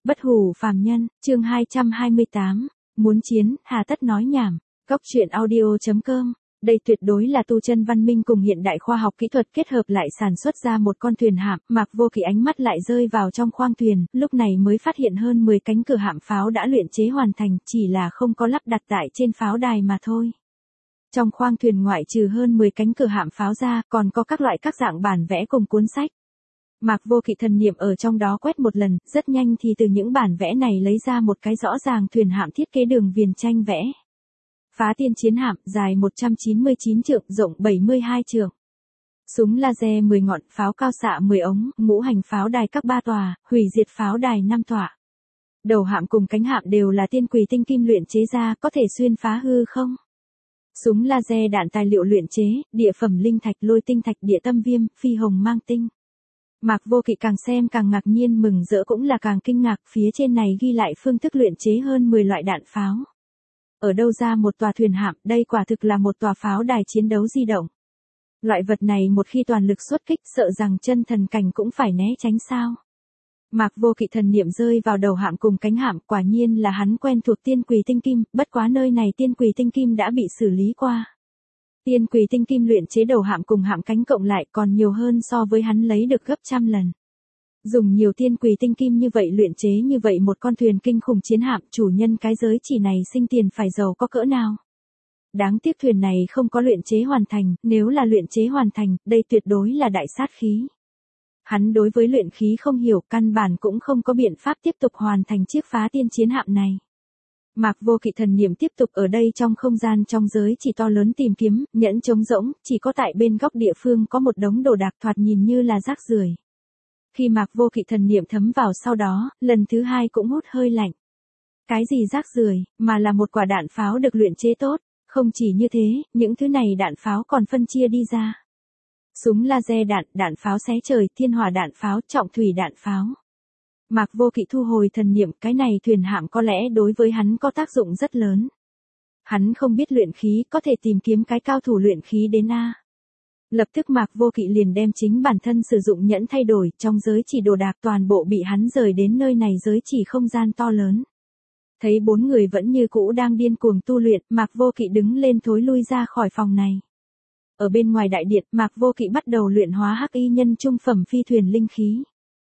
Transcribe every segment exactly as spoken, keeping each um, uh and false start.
Bất hủ phàm nhân, chương hai trăm hai mươi tám, muốn chiến, hà tất nói nhảm. Góc truyện audio.com. Đây tuyệt đối là tu chân văn minh cùng hiện đại khoa học kỹ thuật kết hợp lại sản xuất ra một con thuyền hạm. Mạc Vô Kỵ ánh mắt lại rơi vào trong khoang thuyền, lúc này mới phát hiện hơn mười cánh cửa hạm pháo đã luyện chế hoàn thành, chỉ là không có lắp đặt tại trên pháo đài mà thôi. Trong khoang thuyền ngoại trừ hơn mười cánh cửa hạm pháo ra, còn có các loại các dạng bản vẽ cùng cuốn sách. Mạc Vô Kỵ thần niệm ở trong đó quét một lần, rất nhanh thì từ những bản vẽ này lấy ra một cái rõ ràng thuyền hạm thiết kế đường viền tranh vẽ. Phá tiên chiến hạm, dài một trăm chín mươi chín trượng, rộng bảy mươi hai trượng. Súng laser mười ngọn, pháo cao xạ mười ống, ngũ hành pháo đài các ba tòa, hủy diệt pháo đài năm tòa. Đầu hạm cùng cánh hạm đều là tiên quỳ tinh kim luyện chế ra, có thể xuyên phá hư không. Súng laser đạn tài liệu luyện chế, địa phẩm linh thạch, lôi tinh thạch, địa tâm viêm, phi hồng mang tinh. Mạc Vô Kỵ càng xem càng ngạc nhiên, mừng rỡ cũng là càng kinh ngạc, phía trên này ghi lại phương thức luyện chế hơn mười loại đạn pháo. Ở đâu ra một tòa thuyền hạm, đây quả thực là một tòa pháo đài chiến đấu di động. Loại vật này một khi toàn lực xuất kích, sợ rằng chân thần cảnh cũng phải né tránh sao. Mạc Vô Kỵ thần niệm rơi vào đầu hạm cùng cánh hạm, quả nhiên là hắn quen thuộc tiên quỳ tinh kim, bất quá nơi này tiên quỳ tinh kim đã bị xử lý qua. Tiên quỳ tinh kim luyện chế đầu hạm cùng hạm cánh cộng lại còn nhiều hơn so với hắn lấy được gấp trăm lần. Dùng nhiều tiên quỳ tinh kim như vậy luyện chế như vậy một con thuyền kinh khủng chiến hạm, chủ nhân cái giới chỉ này sinh tiền phải giàu có cỡ nào. Đáng tiếc thuyền này không có luyện chế hoàn thành, nếu là luyện chế hoàn thành, đây tuyệt đối là đại sát khí. Hắn đối với luyện khí không hiểu, căn bản cũng không có biện pháp tiếp tục hoàn thành chiếc phá tiên chiến hạm này. Mạc Vô Kỵ thần niệm tiếp tục ở đây trong không gian trong giới chỉ to lớn tìm kiếm, nhẫn trống rỗng, chỉ có tại bên góc địa phương có một đống đồ đạc thoạt nhìn như là rác rưởi. Khi Mạc Vô Kỵ thần niệm thấm vào sau đó, lần thứ hai cũng hút hơi lạnh. Cái gì rác rưởi, mà là một quả đạn pháo được luyện chế tốt, không chỉ như thế, những thứ này đạn pháo còn phân chia đi ra. Súng laser đạn, đạn pháo xé trời, thiên hỏa đạn pháo, trọng thủy đạn pháo. Mạc Vô Kỵ thu hồi thần niệm, cái này thuyền hạm có lẽ đối với hắn có tác dụng rất lớn. Hắn không biết luyện khí, có thể tìm kiếm cái cao thủ luyện khí đến A. Lập tức Mạc Vô Kỵ liền đem chính bản thân sử dụng nhẫn thay đổi, trong giới chỉ đồ đạc toàn bộ bị hắn rời đến nơi này giới chỉ không gian to lớn. Thấy bốn người vẫn như cũ đang điên cuồng tu luyện, Mạc Vô Kỵ đứng lên thối lui ra khỏi phòng này. Ở bên ngoài đại điện, Mạc Vô Kỵ bắt đầu luyện hóa hắc y nhân trung phẩm phi thuyền linh khí.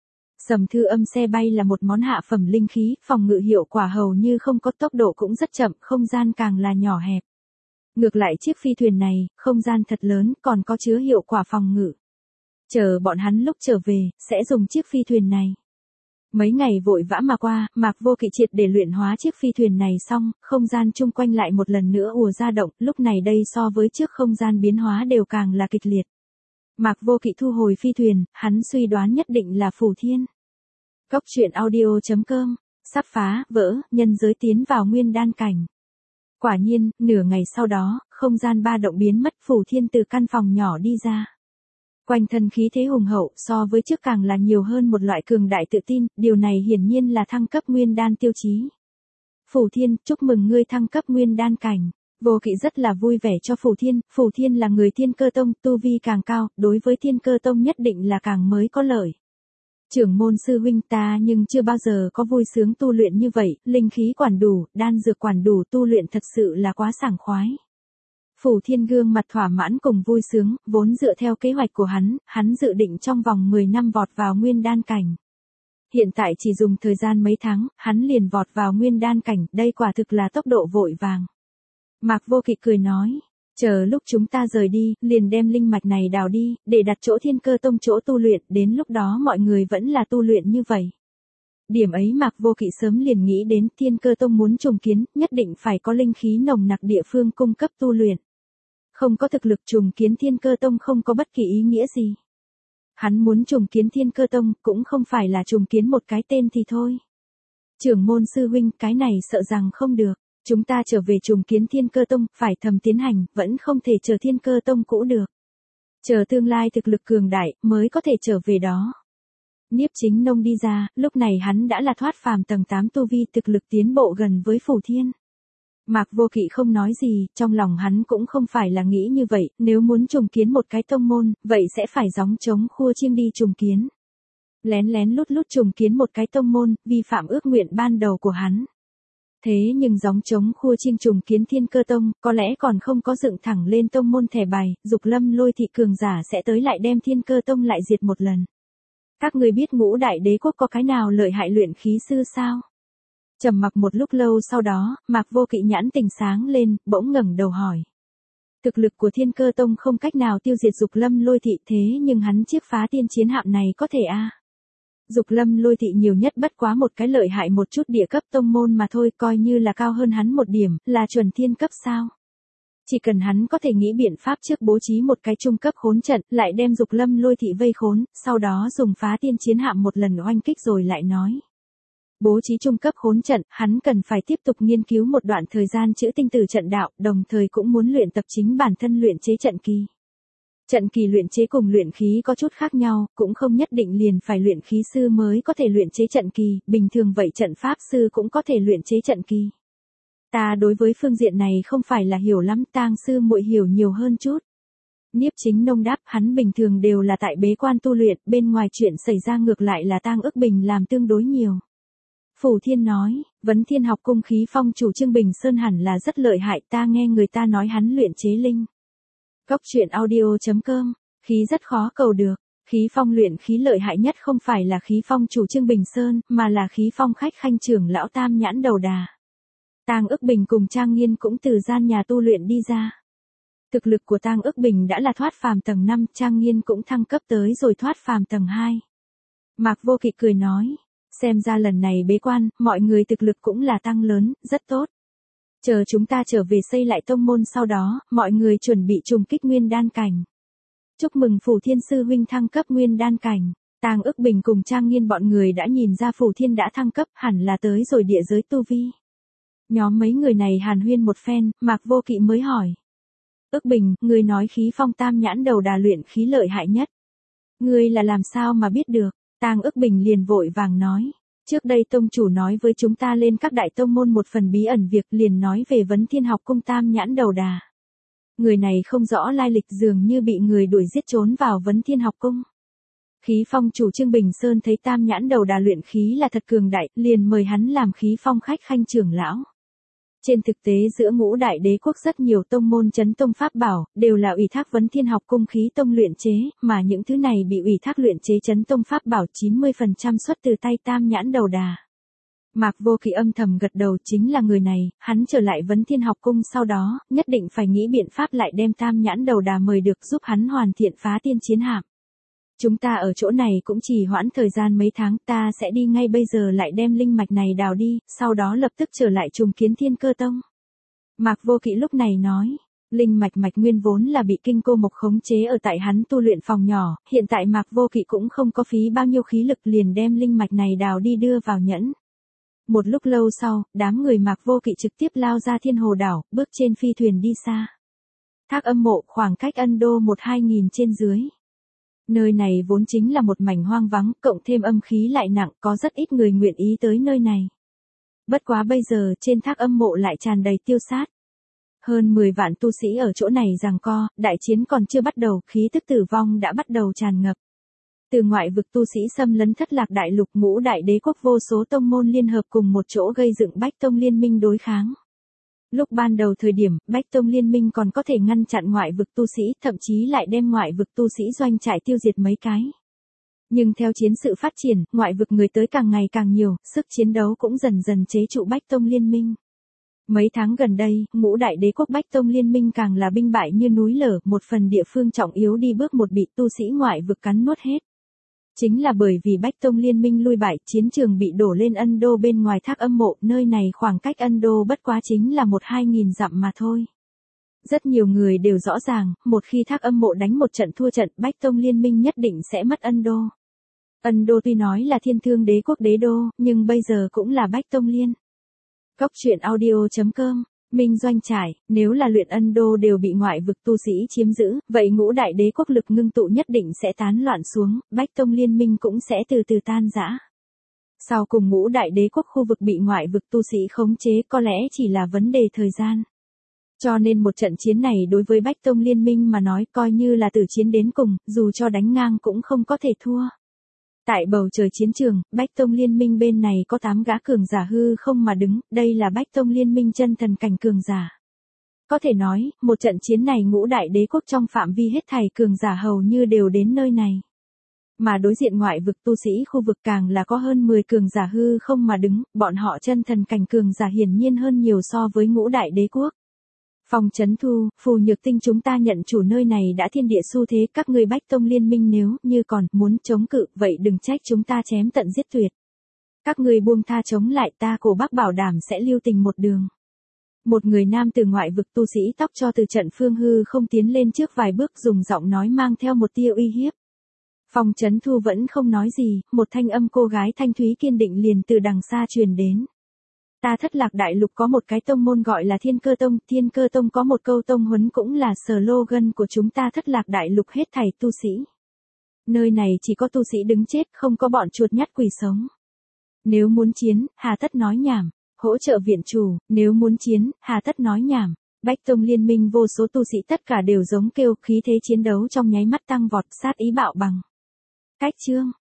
Sầm thư âm xe bay là một món hạ phẩm linh khí, phòng ngự hiệu quả hầu như không có, tốc độ cũng rất chậm, không gian càng là nhỏ hẹp. Ngược lại chiếc phi thuyền này, không gian thật lớn, còn có chứa hiệu quả phòng ngự. Chờ bọn hắn lúc trở về, sẽ dùng chiếc phi thuyền này. Mấy ngày vội vã mà qua, Mạc Vô Kỵ triệt để luyện hóa chiếc phi thuyền này xong, không gian chung quanh lại một lần nữa ùa ra động, lúc này đây so với trước không gian biến hóa đều càng là kịch liệt. Mạc Vô Kỵ thu hồi phi thuyền, hắn suy đoán nhất định là Phù Thiên. Góc truyện audio.com, sắp phá, vỡ, nhân giới tiến vào nguyên đan cảnh. Quả nhiên, nửa ngày sau đó, không gian ba động biến mất, Phù Thiên từ căn phòng nhỏ đi ra. Quanh thân khí thế hùng hậu, so với trước càng là nhiều hơn một loại cường đại tự tin, điều này hiển nhiên là thăng cấp nguyên đan tiêu chí. Phù Thiên, chúc mừng ngươi thăng cấp nguyên đan cảnh. Vô Kỵ rất là vui vẻ cho Phù Thiên, Phù Thiên là người Thiên Cơ Tông, tu vi càng cao, đối với Thiên Cơ Tông nhất định là càng mới có lợi. Trưởng môn sư huynh, ta nhưng chưa bao giờ có vui sướng tu luyện như vậy, linh khí quản đủ, đan dược quản đủ, tu luyện thật sự là quá sảng khoái. Phù Thiên gương mặt thỏa mãn cùng vui sướng, vốn dựa theo kế hoạch của hắn, hắn dự định trong vòng mười năm vọt vào nguyên đan cảnh. Hiện tại chỉ dùng thời gian mấy tháng, hắn liền vọt vào nguyên đan cảnh, đây quả thực là tốc độ vội vàng. Mạc Vô Kỵ cười nói, chờ lúc chúng ta rời đi, liền đem linh mạch này đào đi, để đặt chỗ Thiên Cơ Tông chỗ tu luyện, đến lúc đó mọi người vẫn là tu luyện như vậy. Điểm ấy Mạc Vô Kỵ sớm liền nghĩ đến, Thiên Cơ Tông muốn trùng kiến, nhất định phải có linh khí nồng nặc địa phương cung cấp tu luyện. Không có thực lực trùng kiến Thiên Cơ Tông không có bất kỳ ý nghĩa gì. Hắn muốn trùng kiến Thiên Cơ Tông, cũng không phải là trùng kiến một cái tên thì thôi. Trưởng môn sư huynh, cái này sợ rằng không được. Chúng ta trở về trùng kiến Thiên Cơ Tông, phải thầm tiến hành, vẫn không thể chờ Thiên Cơ Tông cũ được. Chờ tương lai thực lực cường đại, mới có thể trở về đó. Niếp Chính Nông đi ra, lúc này hắn đã là thoát phàm tầng tám tu vi, thực lực tiến bộ gần với Phù Thiên. Mạc Vô Kỵ không nói gì, trong lòng hắn cũng không phải là nghĩ như vậy, nếu muốn trùng kiến một cái tông môn, vậy sẽ phải gióng trống khua chiêng đi trùng kiến. lén lén lút lút trùng kiến một cái tông môn, vi phạm ước nguyện ban đầu của hắn. Thế nhưng gióng trống khua chiêng trùng kiến Thiên Cơ Tông, có lẽ còn không có dựng thẳng lên tông môn thẻ bài, Dục Lâm Lôi thị cường giả sẽ tới lại đem Thiên Cơ Tông lại diệt một lần. Các người biết Ngũ Đại Đế Quốc có cái nào lợi hại luyện khí sư sao? Trầm mặc một lúc lâu sau đó, Mạc Vô Kỵ nhãn tình sáng lên, bỗng ngẩng đầu hỏi. Thực lực của Thiên Cơ Tông không cách nào tiêu diệt Dục Lâm Lôi thị, thế nhưng hắn chiếc phá tiên chiến hạm này có thể a? À? Dục Lâm Lôi thị nhiều nhất bất quá một cái lợi hại một chút địa cấp tông môn mà thôi, coi như là cao hơn hắn một điểm, là chuẩn thiên cấp sao? Chỉ cần hắn có thể nghĩ biện pháp trước bố trí một cái trung cấp khốn trận, lại đem Dục Lâm Lôi thị vây khốn, sau đó dùng phá tiên chiến hạm một lần oanh kích rồi lại nói. Bố trí trung cấp khốn trận, hắn cần phải tiếp tục nghiên cứu một đoạn thời gian chữ tinh tử trận đạo, đồng thời cũng muốn luyện tập chính bản thân luyện chế trận kỳ. Trận kỳ luyện chế cùng luyện khí có chút khác nhau, cũng không nhất định liền phải luyện khí sư mới có thể luyện chế trận kỳ, bình thường vậy trận pháp sư cũng có thể luyện chế trận kỳ. Ta đối với phương diện này không phải là hiểu lắm, Tang sư muội hiểu nhiều hơn chút. Nhiếp Chính Nông đáp, hắn bình thường đều là tại bế quan tu luyện, bên ngoài chuyện xảy ra ngược lại là Tang Ức Bình làm tương đối nhiều. Phủ Thiên nói, Vấn Thiên học cung khí phong chủ Trương Bình Sơn hẳn là rất lợi hại, ta nghe người ta nói hắn luyện chế linh. Góc truyện audio chấm com, khí rất khó cầu được, khí phong luyện khí lợi hại nhất không phải là khí phong chủ Trương Bình Sơn, mà là khí phong khách khanh trưởng lão Tam Nhãn Đầu Đà. Tang Ức Bình cùng Trang Nghiên cũng từ gian nhà tu luyện đi ra. Thực lực của Tang Ức Bình đã là thoát phàm tầng năm, Trang Nghiên cũng thăng cấp tới rồi thoát phàm tầng hai. Mạc Vô Kỵ cười nói, xem ra lần này bế quan, mọi người thực lực cũng là tăng lớn, rất tốt. Chờ chúng ta trở về xây lại tông môn sau đó, mọi người chuẩn bị trùng kích nguyên đan cảnh. Chúc mừng Phủ Thiên sư huynh thăng cấp nguyên đan cảnh. Tang Ức Bình cùng Trang Nghiên bọn người đã nhìn ra Phủ Thiên đã thăng cấp, hẳn là tới rồi địa giới tu vi. Nhóm mấy người này hàn huyên một phen, Mạc Vô Kỵ mới hỏi. Ức Bình, người nói khí phong Tam Nhãn Đầu Đà luyện khí lợi hại nhất. Ngươi là làm sao mà biết được? Tang Ức Bình liền vội vàng nói. Trước đây tông chủ nói với chúng ta lên các đại tông môn một phần bí ẩn việc, liền nói về Vấn Thiên học cung Tam Nhãn Đầu Đà. Người này không rõ lai lịch, dường như bị người đuổi giết trốn vào Vấn Thiên học cung. Khí phong chủ Trương Bình Sơn thấy Tam Nhãn Đầu Đà luyện khí là thật cường đại, liền mời hắn làm khí phong khách khanh trưởng lão. Trên thực tế giữa Ngũ Đại Đế Quốc rất nhiều tông môn chấn tông pháp bảo, đều là ủy thác Vấn Thiên học cung khí tông luyện chế, mà những thứ này bị ủy thác luyện chế chấn tông pháp bảo chín mươi phần trăm xuất từ tay Tam Nhãn Đầu Đà. Mạc Vô Kỵ âm thầm gật đầu, chính là người này, hắn trở lại Vấn Thiên học cung sau đó, nhất định phải nghĩ biện pháp lại đem Tam Nhãn Đầu Đà mời được giúp hắn hoàn thiện phá tiên chiến hạm. Chúng ta ở chỗ này cũng chỉ hoãn thời gian mấy tháng, ta sẽ đi ngay bây giờ lại đem linh mạch này đào đi, sau đó lập tức trở lại trùng kiến Thiên Cơ Tông. Mạc Vô Kỵ lúc này nói, linh mạch mạch nguyên vốn là bị Kinh Cô Mộc khống chế ở tại hắn tu luyện phòng nhỏ, hiện tại Mạc Vô Kỵ cũng không có phí bao nhiêu khí lực liền đem linh mạch này đào đi đưa vào nhẫn. Một lúc lâu sau, đám người Mạc Vô Kỵ trực tiếp lao ra Thiên Hồ đảo, bước trên phi thuyền đi xa. Thác Âm Mộ khoảng cách Ân Đô một hai nghìn trên dưới. Nơi này vốn chính là một mảnh hoang vắng, cộng thêm âm khí lại nặng, có rất ít người nguyện ý tới nơi này. Bất quá bây giờ trên Thác Âm Mộ lại tràn đầy tiêu sát. Hơn mười vạn tu sĩ ở chỗ này giằng co, đại chiến còn chưa bắt đầu, khí tức tử vong đã bắt đầu tràn ngập. Từ ngoại vực tu sĩ xâm lấn Thất Lạc Đại Lục, Ngũ Đại Đế Quốc vô số tông môn liên hợp cùng một chỗ gây dựng Bách Tông liên minh đối kháng. Lúc ban đầu thời điểm, Bách Tông liên minh còn có thể ngăn chặn ngoại vực tu sĩ, thậm chí lại đem ngoại vực tu sĩ doanh trại tiêu diệt mấy cái. Nhưng theo chiến sự phát triển, ngoại vực người tới càng ngày càng nhiều, sức chiến đấu cũng dần dần chế trụ Bách Tông liên minh. Mấy tháng gần đây, Ngũ Đại Đế Quốc Bách Tông liên minh càng là binh bại như núi lở, một phần địa phương trọng yếu đi bước một bị tu sĩ ngoại vực cắn nuốt hết. Chính là bởi vì Bách Tông liên minh lui bại, chiến trường bị đổ lên Ân Đô bên ngoài Thác Âm Mộ, nơi này khoảng cách Ân Đô bất quá chính là một hai nghìn dặm mà thôi. Rất nhiều người đều rõ ràng, một khi Thác Âm Mộ đánh một trận thua trận, Bách Tông liên minh nhất định sẽ mất Ân Đô. Ân Đô tuy nói là Thiên Thương Đế Quốc đế đô, nhưng bây giờ cũng là Bách Tông liên. Góc truyện audio chấm com, Minh Doanh trải, nếu là luyện Ân Đô đều bị ngoại vực tu sĩ chiếm giữ, vậy Ngũ Đại Đế Quốc lực ngưng tụ nhất định sẽ tán loạn xuống, Bách Tông liên minh cũng sẽ từ từ tan rã. Sau cùng Ngũ Đại Đế Quốc khu vực bị ngoại vực tu sĩ khống chế có lẽ chỉ là vấn đề thời gian. Cho nên một trận chiến này đối với Bách Tông liên minh mà nói coi như là tử chiến đến cùng, dù cho đánh ngang cũng không có thể thua. Tại bầu trời chiến trường, Bách Tông Liên minh bên này có tám gã cường giả hư không mà đứng, đây là Bách Tông Liên minh chân thần cảnh cường giả. Có thể nói, một trận chiến này ngũ đại đế quốc trong phạm vi hết thảy cường giả hầu như đều đến nơi này. Mà đối diện ngoại vực tu sĩ khu vực càng là có hơn mười cường giả hư không mà đứng, bọn họ chân thần cảnh cường giả hiển nhiên hơn nhiều so với ngũ đại đế quốc. Phong Chấn Thu, Phù Nhược Tinh chúng ta nhận chủ nơi này đã thiên địa xu thế, các ngươi Bách Tông Liên minh nếu như còn muốn chống cự, vậy đừng trách chúng ta chém tận giết tuyệt. Các ngươi buông tha chống lại ta Cổ Bắc bảo đảm sẽ lưu tình một đường. Một người nam từ ngoại vực tu sĩ tóc cho từ trận phương hư không tiến lên trước vài bước dùng giọng nói mang theo một tia uy hiếp. Phong Chấn Thu vẫn không nói gì, một thanh âm cô gái thanh thúy kiên định liền từ đằng xa truyền đến. Ta Thất Lạc Đại Lục có một cái tông môn gọi là Thiên Cơ Tông, Thiên Cơ Tông có một câu tông huấn cũng là slogan của chúng ta Thất Lạc Đại Lục hết thảy tu sĩ. Nơi này chỉ có tu sĩ đứng chết, không có bọn chuột nhắt quỷ sống. Nếu muốn chiến, hà tất nói nhảm, hỗ trợ viện chủ, nếu muốn chiến, hà tất nói nhảm. Bách Tông Liên minh vô số tu sĩ tất cả đều giống kêu, khí thế chiến đấu trong nháy mắt tăng vọt, sát ý bạo bằng. Cách chương